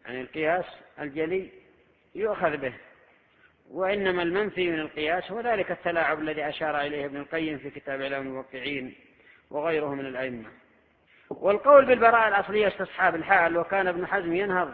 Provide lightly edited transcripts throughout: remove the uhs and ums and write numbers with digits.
يعني القياس الجلي يؤخذ به، وإنما المنفي من القياس هو ذلك التلاعب الذي أشار إليه ابن القيم في كتاب إعلام الموقعين وغيره من الأئمة. والقول بالبراءة الأصلية استصحاب الحال، وكان ابن حزم ينهض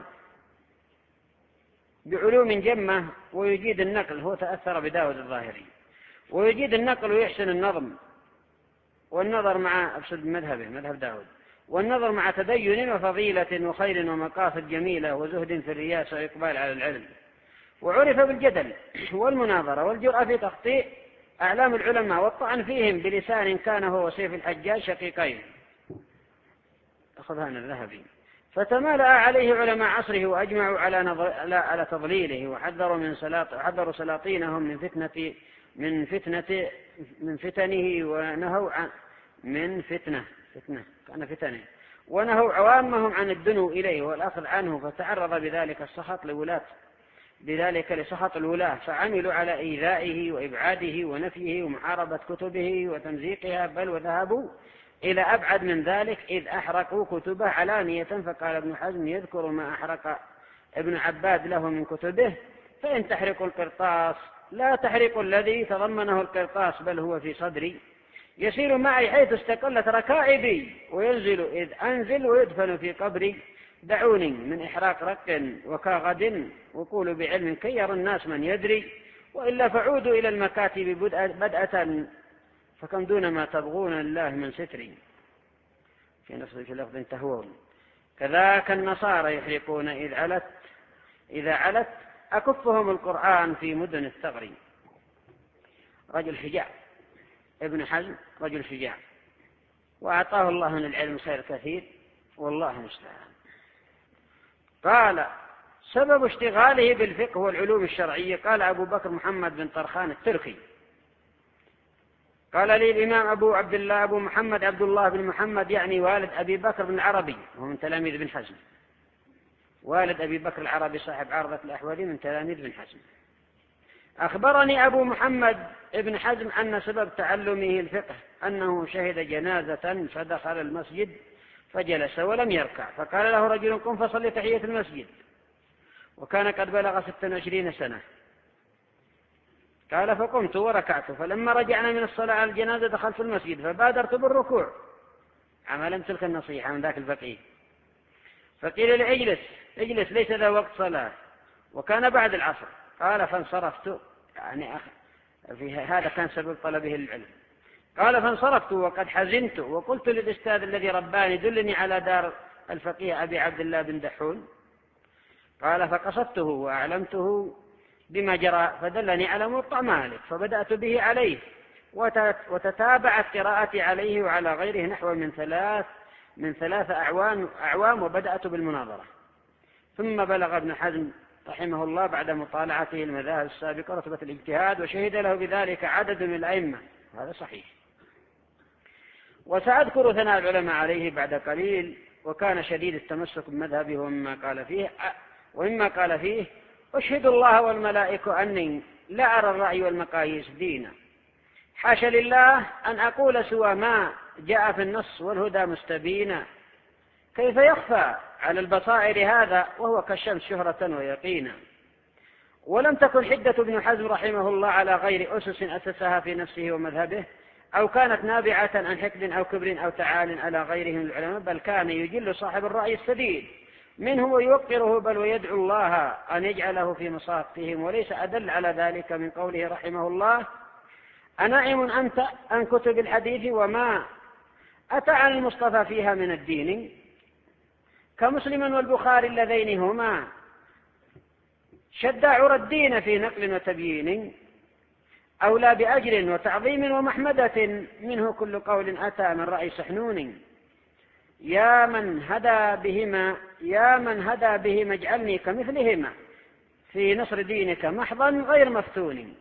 بعلوم جمة ويجيد النقل، هو تأثر بداود الظاهري، ويجيد النقل ويحسن النظم والنظر مع أقصد مذهبه مذهب داود، والنظر مع تدين وفضيلة وخير ومقاصد جميلة وزهد في الرياسة وإقبال على العلم. وعرف بالجدل والمناظرة والجرأة في تخطيء أعلام العلماء والطعن فيهم بلسان كان هو وسيف الحجاج شقيقين. أخذها عن الذهبي. فتمالأ عليه علماء عصره وأجمعوا على تضليله، وحذروا سلاطينهم من فتنه، ونهوا عن من فتنه كان فتنه، ونهوا عوامهم عن الدنو إليه والأخذ عنه، فتعرض بذلك لسخط الولاة، فعملوا على إيذائه وإبعاده ونفيه ومحاربة كتبه وتمزيقها، بل وذهبوا إلى أبعد من ذلك إذ أحرقوا كتبه علانية. فقال ابن حزم يذكر ما أحرق ابن عباد له من كتبه: فإن تحرقوا القرطاس لا تحرقوا الذي تضمنه القرطاس، بل هو في صدري، يسير معي حيث استقلت ركائبي، وينزل إذ أنزل ويدفن في قبري. دعوني من إحراق رق وكاغد، وقولوا بعلم كي يرى الناس من يدري، وإلا فعودوا إلى المكاتب بدءة، فكم دون ما تبغون الله من ستري. في لفظ تهوون. كذاك النصارى يحرقون إذا علت أكفهم القرآن في مدن الثغر. رجل شجاع ابن حزم، رجل شجاع، وأعطاه الله من العلم خير كثير، والله المستعان. قال: سبب اشتغاله بالفقه والعلوم الشرعية. قال أبو بكر محمد بن طرخان التركي: قال لي الإمام أبو عبد الله أبو محمد عبد الله بن محمد، يعني والد أبي بكر بن العربي، وهو من تلاميذ بن حزم، والد أبي بكر العربي صاحب عرضة الأحوالي من تلاميذ بن حزم: أخبرني أبو محمد ابن حزم أن سبب تعلمه الفقه أنه شهد جنازة فدخل المسجد فجلس ولم يركع، فقال له رجل: قم فصل تحية المسجد، وكان قد بلغ 26 سنة. قال: فقمت وركعت، فلما رجعنا من الصلاة على الجنازة دخلت المسجد فبادرت بالركوع، عملا تلك النصيحة من ذاك الفقيه. فقيل لي: اجلس ليس ذا وقت صلاة، وكان بعد العصر. قال: فانصرفت، يعني في هذا كان سبب طلبه العلم. قال: فانصرفت وقد حزنت، وقلت للأستاذ الذي رباني: دلني على دار الفقيه أبي عبد الله بن دحون. قال: فقصدته وأعلمته بما جرى، فدلني على موطأ مالك، فبدأت به عليه، وتتابعت قراءتي عليه وعلى غيره نحو من ثلاث أعوام، وبدأت بالمناظرة. ثم بلغ ابن حزم رحمه الله بعد مطالعته المذاهب السابقة رتبة الاجتهاد، وشهد له بذلك عدد من الأئمة، هذا صحيح. وسأذكر ثناء العلماء عليه بعد قليل. وكان شديد التمسك بمذهبه ومما قال فيه: أشهد الله والملائكة أني لا أرى الرأي والمقاييس دينا، حاشا لله أن أقول سوى ما جاء في النص والهدى مستبينا، كيف يخفى على البصائر هذا وهو كالشمس شهرة ويقينا. ولم تكن حدة ابن حزم رحمه الله على غير أسس أسسها في نفسه ومذهبه، أو كانت نابعة عن حقد أو كبر أو تعال على غيره من العلماء، بل كان يجل صاحب الرأي السديد منه ويوقره، بل ويدعو الله أن يجعله في مصافهم. وليس أدل على ذلك من قوله رحمه الله: أناعم أنت عن كتب الحديث وما أتى عن المصطفى فيها من الدين، كمسلم والبخاري اللذين هما شد عرى الدين في نقل وتبيين، أولى بأجر وتعظيم ومحمدة، منه كل قول أتى من رأي سحنون. يا من هدى بهما اجعلني كمثلهما في نصر دينك محضا غير مفتون.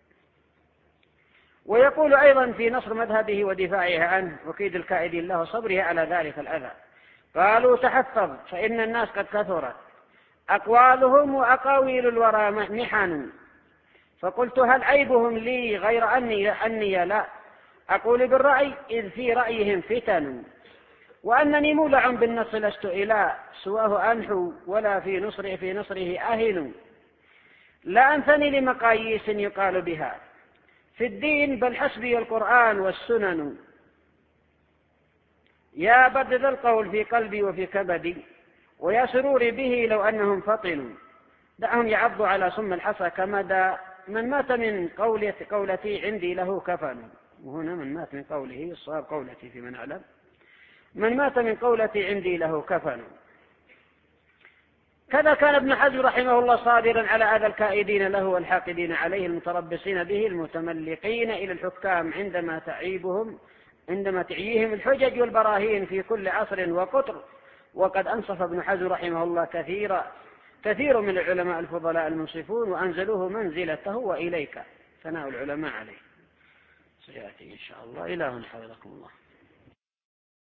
ويقول أيضا في نصر مذهبه ودفاعه عنه وكيد الكائدين له صبره على ذلك الأذى: قالوا تحفظ فإن الناس قد كثرت أقوالهم وأقاويل الورى محن، فقلت هل عيبهم لي غير أني لا أقول بالرأي إذ في رأيهم فتن، وأنني مولع بالنص لست إله سواه أنحو ولا في نصره أهن لا أنثني لمقاييس يقال بها في الدين بل حسبي القرآن والسنن يا برد ذا القول في قلبي وفي كبدي ويا سروري به لو أنهم فطنوا دعهم يعضوا على سم الحصى كمدى من مات من قولتي عندي له كفن. وهنا من مات من قوله الصواب قولتي في من أعلم من مات من قولتي عندي له كفن. كذا كان ابن حزم رحمه الله صابرا على أذى الكائدين له والحاقدين عليه المتربصين به المتملقين إلى الحكام عندما تعييهم الحجج والبراهين في كل عصر وقطر. وقد أنصف ابن حزم رحمه الله كثير من العلماء الفضلاء المنصفون وأنزلوه منزلته وإليك ثناء العلماء عليه. سيأتي إن شاء الله. إله حفظكم الله.